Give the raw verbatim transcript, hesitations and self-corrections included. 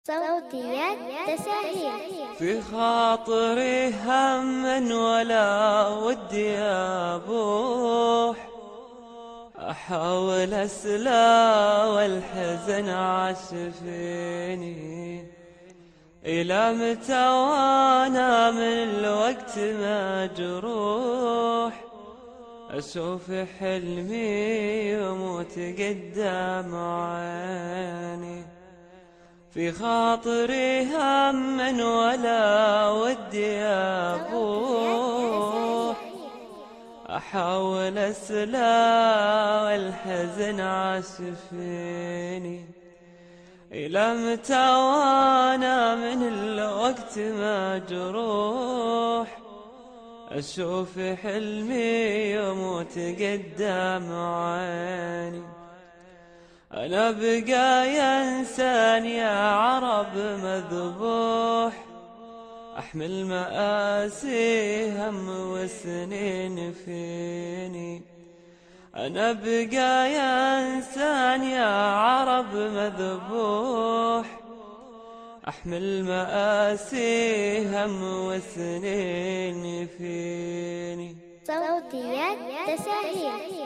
صوتيات تساهيل. في خاطري هم ولا ودي أبوح، أحاول أسلى والحزن عاش فيني. إلى متى وأنا من الوقت مجروح، أشوف حلمي يموت قدام عيني. في خاطري هم ولا ودي أبوح، أحاول أسلى والحزن عاش فيني. إلى متى وأنا من الوقت مجروح، أشوف حلمي يموت قدام عيني. أنا بقايا إنسان يا عرب مذبوح، أحمل مآسي هم وسنين فيني. أنا بقايا إنسان يا عرب مذبوح، أحمل مآسي هم وسنين فيني. صوتيات تساهيل.